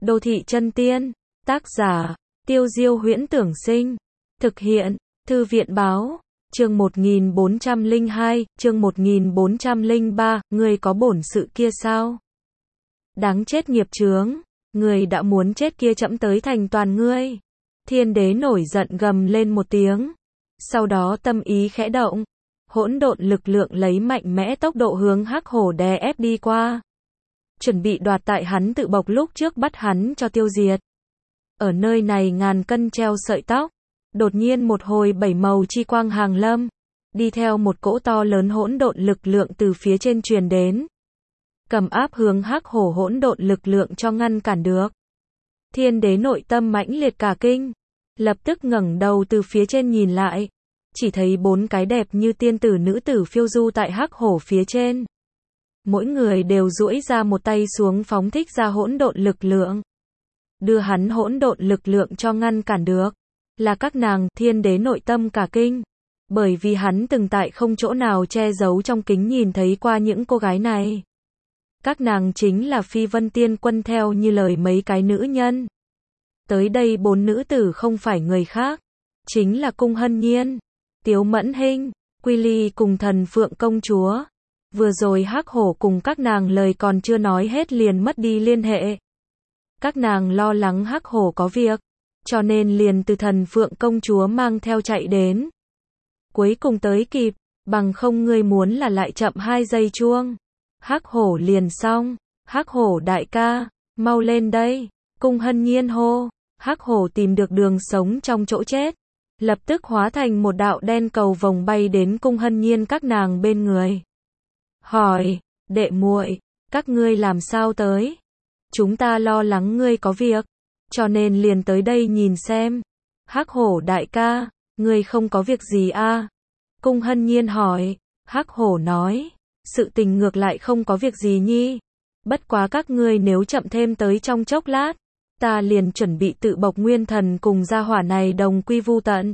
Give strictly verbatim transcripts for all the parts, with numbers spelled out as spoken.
Đô thị chân tiên. Tác giả, Tiêu Diêu Huyễn Tưởng Sinh. Thực hiện, Thư viện Báo. Chương một nghìn bốn trăm lẻ hai, chương một nghìn bốn trăm lẻ ba, ngươi có bổn sự kia sao? Đáng chết nghiệp chướng, người đã muốn chết kia chẫm tới thành toàn ngươi. Thiên đế nổi giận gầm lên một tiếng. Sau đó tâm ý khẽ động, hỗn độn lực lượng lấy mạnh mẽ tốc độ hướng Hắc Hổ đè ép đi qua. Chuẩn bị đoạt tại hắn tự bộc lúc trước bắt hắn cho tiêu diệt. Ở nơi này ngàn cân treo sợi tóc, đột nhiên một hồi bảy màu chi quang hàng lâm, đi theo một cỗ to lớn hỗn độn lực lượng từ phía trên truyền đến. Cầm áp hướng Hắc Hổ hỗn độn lực lượng cho ngăn cản được. Thiên đế nội tâm mãnh liệt cả kinh, lập tức ngẩng đầu từ phía trên nhìn lại, chỉ thấy bốn cái đẹp như tiên tử nữ tử phiêu du tại Hắc Hổ phía trên. Mỗi người đều duỗi ra một tay xuống phóng thích ra hỗn độn lực lượng. Đưa hắn hỗn độn lực lượng cho ngăn cản được. Là các nàng. Thiên đế nội tâm cả kinh. Bởi vì hắn từng tại không chỗ nào che giấu trong kính nhìn thấy qua những cô gái này. Các nàng chính là Phi Vân Tiên Quân theo như lời mấy cái nữ nhân. Tới đây bốn nữ tử không phải người khác, chính là Cung Hân Nhiên, Tiếu Mẫn Hinh, Quy Ly cùng Thần Phượng Công Chúa. Vừa rồi Hắc Hổ cùng các nàng lời còn chưa nói hết liền mất đi liên hệ. Các nàng lo lắng Hắc Hổ có việc, cho nên liền từ Thần Phượng Công Chúa mang theo chạy đến. Cuối cùng tới kịp, bằng không ngươi muốn là lại chậm hai giây chuông. Hắc Hổ liền xong. Hắc Hổ đại ca, mau lên đây. Cung Hân Nhiên hô. Hắc Hổ tìm được đường sống trong chỗ chết, lập tức hóa thành một đạo đen cầu vồng bay đến Cung Hân Nhiên các nàng bên người. Hỏi, đệ muội, các ngươi làm sao tới? Chúng ta lo lắng ngươi có việc, cho nên liền tới đây nhìn xem. Hắc Hổ đại ca, ngươi không có việc gì a? Cung Hân Nhiên hỏi. Hắc Hổ nói, sự tình ngược lại không có việc gì nhi. Bất quá các ngươi nếu chậm thêm tới trong chốc lát, ta liền chuẩn bị tự bộc nguyên thần cùng gia hỏa này đồng quy vu tận.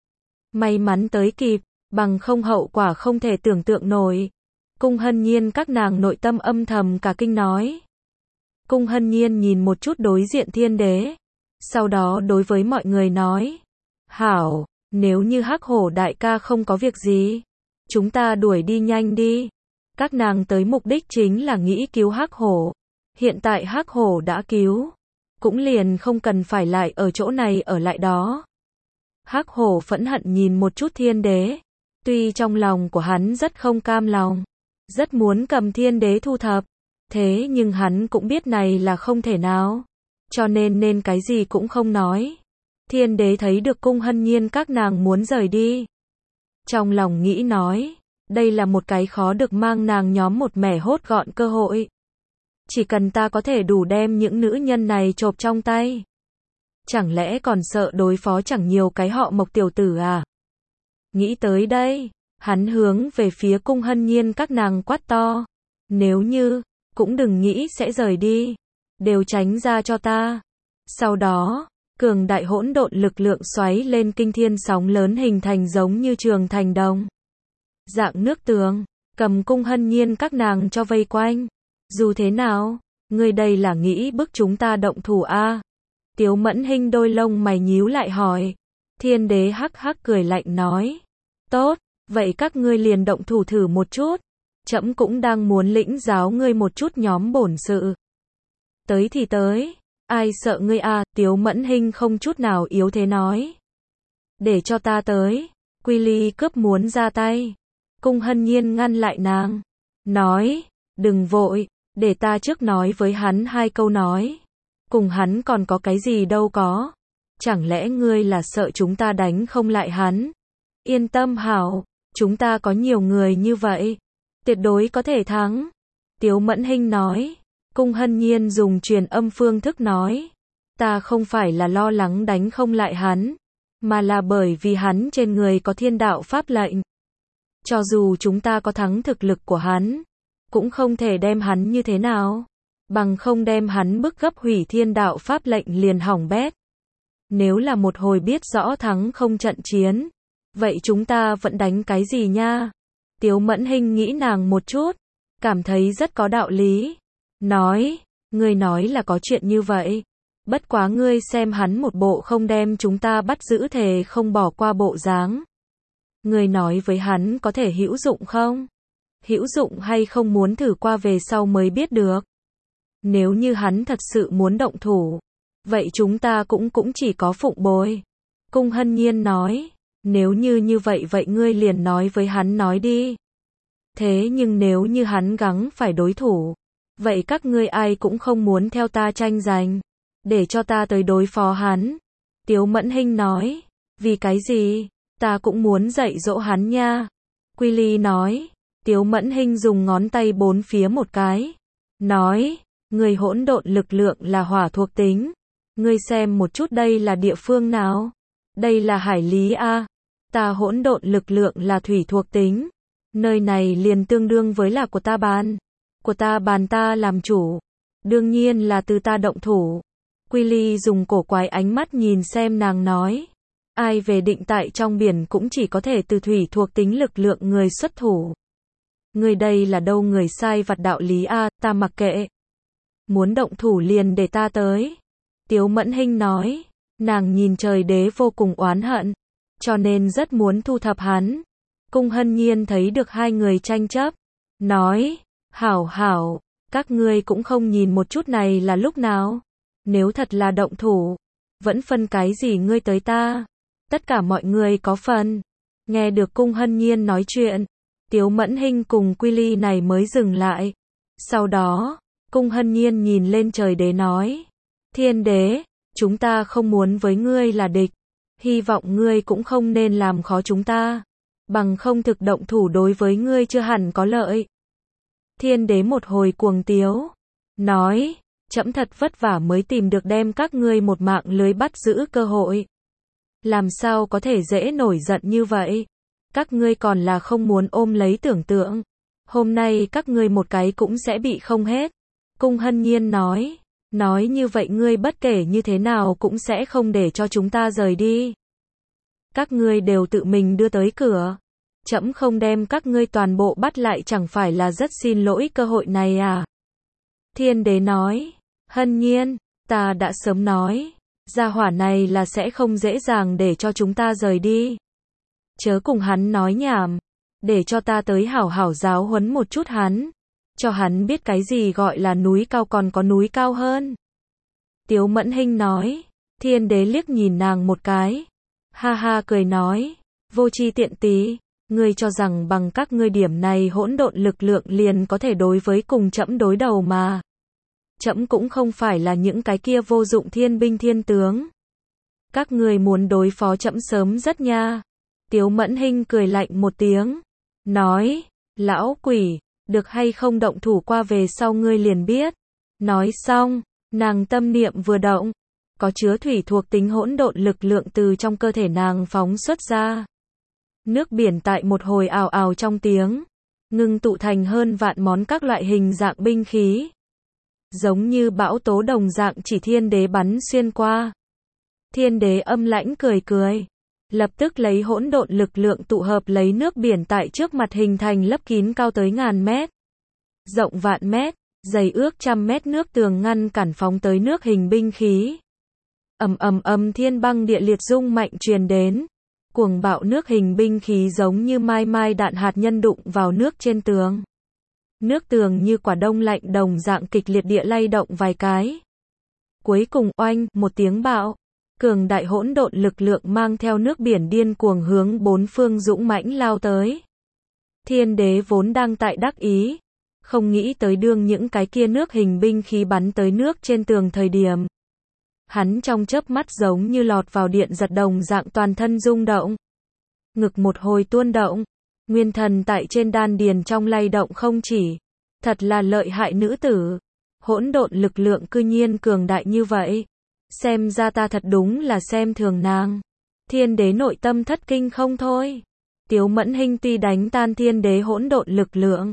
May mắn tới kịp, bằng không hậu quả không thể tưởng tượng nổi. Cung Hân Nhiên các nàng nội tâm âm thầm cả kinh nói. Cung Hân Nhiên nhìn một chút đối diện thiên đế, sau đó đối với mọi người nói. Hảo, nếu như Hắc Hổ đại ca không có việc gì, chúng ta đuổi đi nhanh đi. Các nàng tới mục đích chính là nghĩ cứu Hắc Hổ. Hiện tại Hắc Hổ đã cứu, cũng liền không cần phải lại ở chỗ này ở lại đó. Hắc Hổ phẫn hận nhìn một chút thiên đế, tuy trong lòng của hắn rất không cam lòng, rất muốn cầm thiên đế thu thập, thế nhưng hắn cũng biết này là không thể nào, cho nên nên cái gì cũng không nói. Thiên đế thấy được Cung Hân Nhiên các nàng muốn rời đi, trong lòng nghĩ nói, đây là một cái khó được mang nàng nhóm một mẻ hốt gọn cơ hội. Chỉ cần ta có thể đủ đem những nữ nhân này chộp trong tay, chẳng lẽ còn sợ đối phó chẳng nhiều cái họ Mộc tiểu tử à? Nghĩ tới đây, hắn hướng về phía Cung Hân Nhiên các nàng quát to. Nếu như, cũng đừng nghĩ sẽ rời đi, đều tránh ra cho ta. Sau đó, cường đại hỗn độn lực lượng xoáy lên kinh thiên sóng lớn hình thành giống như trường thành đồng. Dạng nước tường, cầm Cung Hân Nhiên các nàng cho vây quanh. Dù thế nào, ngươi đây là nghĩ bức chúng ta động thủ a? À? Tiếu Mẫn Hinh đôi lông mày nhíu lại hỏi. Thiên đế hắc hắc cười lạnh nói. Tốt, vậy các ngươi liền động thủ thử một chút. Trẫm cũng đang muốn lĩnh giáo ngươi một chút nhóm bổn sự. Tới thì tới, ai sợ ngươi a? À? Tiếu Mẫn Hinh không chút nào yếu thế nói. Để cho ta tới. Quy Ly cướp muốn ra tay. Cung Hân Nhiên ngăn lại nàng. Nói, đừng vội, để ta trước nói với hắn hai câu nói. Cùng hắn còn có cái gì đâu có. Chẳng lẽ ngươi là sợ chúng ta đánh không lại hắn? Yên tâm hảo, chúng ta có nhiều người như vậy, tuyệt đối có thể thắng. Tiếu Mẫn Hinh nói. Cung Hân Nhiên dùng truyền âm phương thức nói. Ta không phải là lo lắng đánh không lại hắn, mà là bởi vì hắn trên người có thiên đạo pháp lệnh. Cho dù chúng ta có thắng thực lực của hắn, cũng không thể đem hắn như thế nào. Bằng không đem hắn bức gấp hủy thiên đạo pháp lệnh liền hỏng bét. Nếu là một hồi biết rõ thắng không trận chiến, vậy chúng ta vẫn đánh cái gì nha? Tiếu Mẫn Hinh nghĩ nàng một chút, cảm thấy rất có đạo lý. Nói, ngươi nói là có chuyện như vậy. Bất quá ngươi xem hắn một bộ không đem chúng ta bắt giữ thề không bỏ qua bộ dáng. Ngươi nói với hắn có thể hữu dụng không? Hữu dụng hay không muốn thử qua về sau mới biết được. Nếu như hắn thật sự muốn động thủ, vậy chúng ta cũng cũng chỉ có phụng bồi. Cung Hân Nhiên nói, nếu như như vậy vậy ngươi liền nói với hắn nói đi. Thế nhưng nếu như hắn gắng phải đối thủ, vậy các ngươi ai cũng không muốn theo ta tranh giành, để cho ta tới đối phó hắn. Tiếu Mẫn Hinh nói, vì cái gì, ta cũng muốn dạy dỗ hắn nha. Quy Ly nói, Tiếu Mẫn Hinh dùng ngón tay bốn phía một cái, nói, người hỗn độn lực lượng là hỏa thuộc tính. Ngươi xem một chút đây là địa phương nào? Đây là hải lý a. Ta hỗn độn lực lượng là thủy thuộc tính. Nơi này liền tương đương với là của ta bàn. Của ta bàn ta làm chủ. Đương nhiên là từ ta động thủ. Quy Ly dùng cổ quái ánh mắt nhìn xem nàng nói. Ai về định tại trong biển cũng chỉ có thể từ thủy thuộc tính lực lượng người xuất thủ. Người đây là đâu người sai vặt đạo lý a, ta mặc kệ. Muốn động thủ liền để ta tới. Tiếu Mẫn Hinh nói, nàng nhìn trời đế vô cùng oán hận, cho nên rất muốn thu thập hắn. Cung Hân Nhiên thấy được hai người tranh chấp, nói, hảo hảo, các ngươi cũng không nhìn một chút này là lúc nào. Nếu thật là động thủ, vẫn phân cái gì ngươi tới ta. Tất cả mọi người có phần. Nghe được Cung Hân Nhiên nói chuyện, Tiếu Mẫn Hinh cùng Quy Ly này mới dừng lại. Sau đó, Cung Hân Nhiên nhìn lên trời đế nói, Thiên đế, chúng ta không muốn với ngươi là địch. Hy vọng ngươi cũng không nên làm khó chúng ta. Bằng không thực động thủ đối với ngươi chưa hẳn có lợi. Thiên đế một hồi cuồng tiếu. Nói, trẫm thật vất vả mới tìm được đem các ngươi một mạng lưới bắt giữ cơ hội. Làm sao có thể dễ nổi giận như vậy? Các ngươi còn là không muốn ôm lấy tưởng tượng. Hôm nay các ngươi một cái cũng sẽ bị không hết. Cung Hân Nhiên nói. Nói như vậy ngươi bất kể như thế nào cũng sẽ không để cho chúng ta rời đi. Các ngươi đều tự mình đưa tới cửa. Trẫm không đem các ngươi toàn bộ bắt lại chẳng phải là rất xin lỗi cơ hội này à? Thiên đế nói. Hân Nhiên, ta đã sớm nói. Gia hỏa này là sẽ không dễ dàng để cho chúng ta rời đi. Chớ cùng hắn nói nhảm. Để cho ta tới hảo hảo giáo huấn một chút hắn. Cho hắn biết cái gì gọi là núi cao còn có núi cao hơn. Tiếu Mẫn Hinh nói. Thiên đế liếc nhìn nàng một cái. Ha ha cười nói. Vô tri tiện tí. Ngươi cho rằng bằng các ngươi điểm này hỗn độn lực lượng liền có thể đối với cùng trẫm đối đầu mà. Trẫm cũng không phải là những cái kia vô dụng thiên binh thiên tướng. Các ngươi muốn đối phó trẫm sớm rất nha. Tiếu Mẫn Hinh cười lạnh một tiếng. Nói. Lão quỷ. Được hay không động thủ qua về sau ngươi liền biết. Nói xong, nàng tâm niệm vừa động, có chứa thủy thuộc tính hỗn độn lực lượng từ trong cơ thể nàng phóng xuất ra. Nước biển tại một hồi ào ào trong tiếng, ngưng tụ thành hơn vạn món các loại hình dạng binh khí. Giống như bão tố đồng dạng chỉ thiên đế bắn xuyên qua. Thiên đế âm lãnh cười cười. Lập tức lấy hỗn độn lực lượng tụ hợp lấy nước biển tại trước mặt hình thành lấp kín cao tới ngàn mét. Rộng vạn mét, dày ước trăm mét nước tường ngăn cản phóng tới nước hình binh khí. Ầm ầm ầm thiên băng địa liệt rung mạnh truyền đến. Cuồng bạo nước hình binh khí giống như mai mai đạn hạt nhân đụng vào nước trên tường. Nước tường như quả đông lạnh đồng dạng kịch liệt địa lay động vài cái. Cuối cùng oanh, một tiếng bạo. Cường đại hỗn độn lực lượng mang theo nước biển điên cuồng hướng bốn phương dũng mãnh lao tới. Thiên đế vốn đang tại đắc ý, không nghĩ tới đương những cái kia nước hình binh khí bắn tới nước trên tường thời điểm. Hắn trong chớp mắt giống như lọt vào điện giật đồng dạng toàn thân rung động. Ngực một hồi tuôn động, nguyên thần tại trên đan điền trong lay động không chỉ. Thật là lợi hại nữ tử. Hỗn độn lực lượng cư nhiên cường đại như vậy. Xem ra ta thật đúng là xem thường nàng. Thiên đế nội tâm thất kinh không thôi. Tiếu Mẫn Hinh tuy đánh tan thiên đế hỗn độn lực lượng.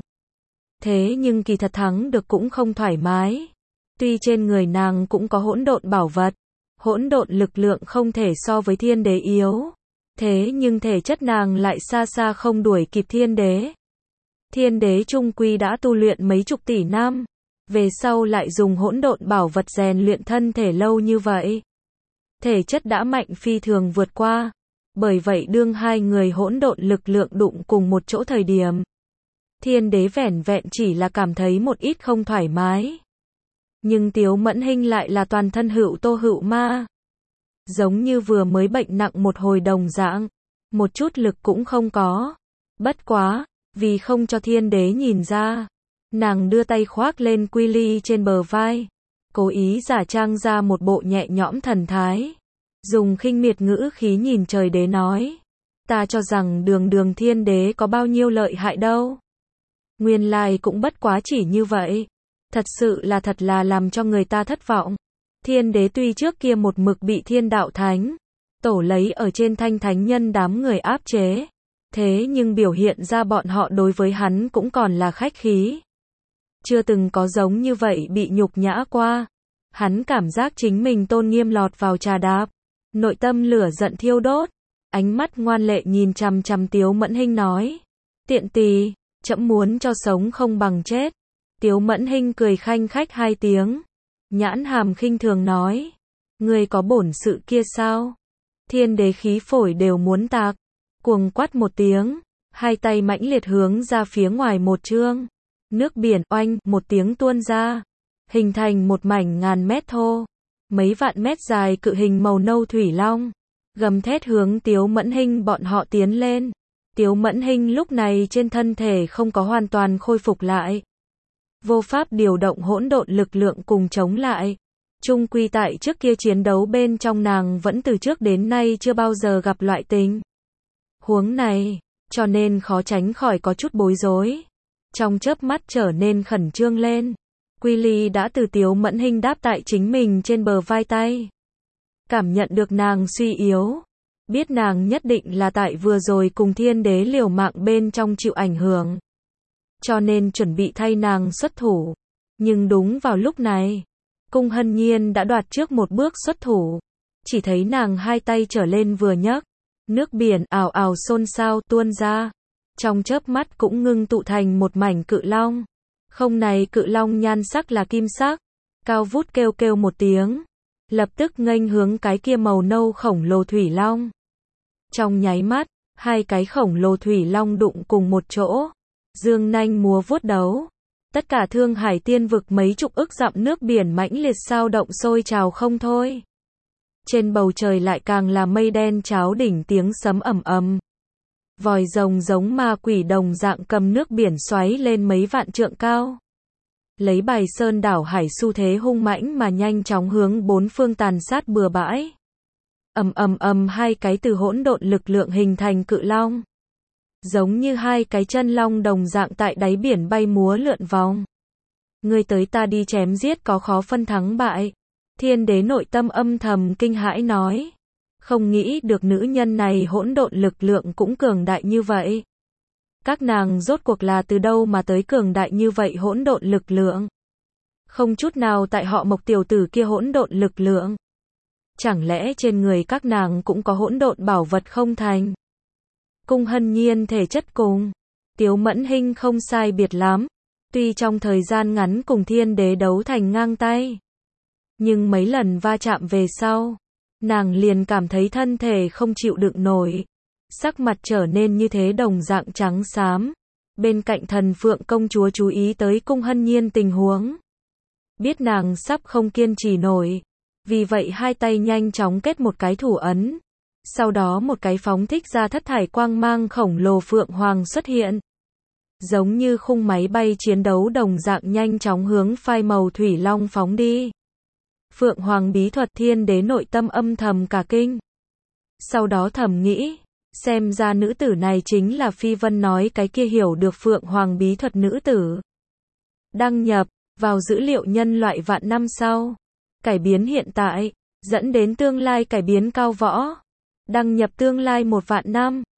Thế nhưng kỳ thật thắng được cũng không thoải mái. Tuy trên người nàng cũng có hỗn độn bảo vật. Hỗn độn lực lượng không thể so với thiên đế yếu. Thế nhưng thể chất nàng lại xa xa không đuổi kịp thiên đế. Thiên đế trung quy đã tu luyện mấy chục tỷ năm. về sau lại dùng hỗn độn bảo vật rèn luyện thân thể lâu như vậy. Thể chất đã mạnh phi thường vượt qua. Bởi vậy đương hai người hỗn độn lực lượng đụng cùng một chỗ thời điểm, Thiên Đế vẻn vẹn chỉ là cảm thấy một ít không thoải mái. Nhưng Tiếu Mẫn Hinh lại là toàn thân hữu tô hữu ma. Giống như vừa mới bệnh nặng một hồi đồng dạng, một chút lực cũng không có. Bất quá, vì không cho Thiên Đế nhìn ra, nàng đưa tay khoác lên Quy Ly trên bờ vai, cố ý giả trang ra một bộ nhẹ nhõm thần thái. Dùng khinh miệt ngữ khí nhìn trời đế nói, ta cho rằng đường đường Thiên Đế có bao nhiêu lợi hại đâu. Nguyên lai cũng bất quá chỉ như vậy. Thật sự là thật là làm cho người ta thất vọng. Thiên Đế tuy trước kia một mực bị Thiên Đạo Thánh Tổ lấy ở trên thanh thánh nhân đám người áp chế, thế nhưng biểu hiện ra bọn họ đối với hắn cũng còn là khách khí. Chưa từng có giống như vậy bị nhục nhã qua. Hắn cảm giác chính mình tôn nghiêm lọt vào trà đạp, nội tâm lửa giận thiêu đốt, ánh mắt ngoan lệ nhìn chằm chằm Tiếu Mẫn Hinh nói, tiện tỳ, trẫm muốn cho sống không bằng chết. Tiếu Mẫn Hinh cười khanh khách hai tiếng, nhãn hàm khinh thường nói, ngươi có bổn sự kia sao? Thiên Đế khí phổi đều muốn tạc, cuồng quát một tiếng, hai tay mãnh liệt hướng ra phía ngoài một trương, nước biển oanh một tiếng tuôn ra, hình thành một mảnh ngàn mét thô, mấy vạn mét dài cự hình màu nâu thủy long, gầm thét hướng Tiếu Mẫn Hinh bọn họ tiến lên. Tiếu Mẫn Hinh lúc này trên thân thể không có hoàn toàn khôi phục lại, vô pháp điều động hỗn độn lực lượng cùng chống lại. Chung quy tại trước kia chiến đấu bên trong nàng vẫn từ trước đến nay chưa bao giờ gặp loại tình huống này, cho nên khó tránh khỏi có chút bối rối. Trong chớp mắt trở nên khẩn trương lên. Quy Ly đã từ Tiếu Mẫn Hinh đáp tại chính mình trên bờ vai tay. Cảm nhận được nàng suy yếu, biết nàng nhất định là tại vừa rồi cùng Thiên Đế liều mạng bên trong chịu ảnh hưởng, cho nên chuẩn bị thay nàng xuất thủ. Nhưng đúng vào lúc này, Cung Hân Nhiên đã đoạt trước một bước xuất thủ. Chỉ thấy nàng hai tay trở lên vừa nhấc, nước biển ào ào xôn xao tuôn ra, trong chớp mắt cũng ngưng tụ thành một mảnh cự long. Không này cự long nhan sắc là kim sắc, cao vút kêu kêu một tiếng, lập tức nghênh hướng cái kia màu nâu khổng lồ thủy long. Trong nháy mắt, hai cái khổng lồ thủy long đụng cùng một chỗ, dương nanh múa vuốt đấu. Tất cả Thương Hải tiên vực mấy chục ức dặm nước biển mãnh liệt sao động sôi trào không thôi. Trên bầu trời lại càng là mây đen cháo đỉnh tiếng sấm ầm ầm. Vòi rồng giống ma quỷ đồng dạng cầm nước biển xoáy lên mấy vạn trượng cao. Lấy Bài Sơn đảo hải xu thế hung mãnh mà nhanh chóng hướng bốn phương tàn sát bừa bãi. Ầm ầm ầm hai cái từ hỗn độn lực lượng hình thành cự long, giống như hai cái chân long đồng dạng tại đáy biển bay múa lượn vòng. Ngươi tới ta đi chém giết có khó phân thắng bại. Thiên Đế nội tâm âm thầm kinh hãi nói, không nghĩ được nữ nhân này hỗn độn lực lượng cũng cường đại như vậy. Các nàng rốt cuộc là từ đâu mà tới cường đại như vậy hỗn độn lực lượng? Không chút nào tại họ Mộc tiểu tử kia hỗn độn lực lượng. Chẳng lẽ trên người các nàng cũng có hỗn độn bảo vật không thành? Cung Hân Nhiên thể chất cùng Tiếu Mẫn Hinh không sai biệt lắm, tuy trong thời gian ngắn cùng Thiên Đế đấu thành ngang tay, nhưng mấy lần va chạm về sau, nàng liền cảm thấy thân thể không chịu đựng nổi, sắc mặt trở nên như thế đồng dạng trắng xám. Bên cạnh Thần Phượng công chúa chú ý tới Cung Hân Nhiên tình huống, biết nàng sắp không kiên trì nổi, vì vậy hai tay nhanh chóng kết một cái thủ ấn. Sau đó một cái phóng thích ra thất thải quang mang khổng lồ Phượng Hoàng xuất hiện, giống như khung máy bay chiến đấu đồng dạng nhanh chóng hướng phai màu thủy long phóng đi. Phượng Hoàng bí thuật Thiên Đế nội tâm âm thầm cả kinh. Sau đó thầm nghĩ, xem ra nữ tử này chính là Phi Vân nói cái kia hiểu được Phượng Hoàng bí thuật nữ tử. Đăng nhập vào dữ liệu nhân loại vạn năm sau, cải biến hiện tại, dẫn đến tương lai cải biến cao võ. Đăng nhập tương lai một vạn năm.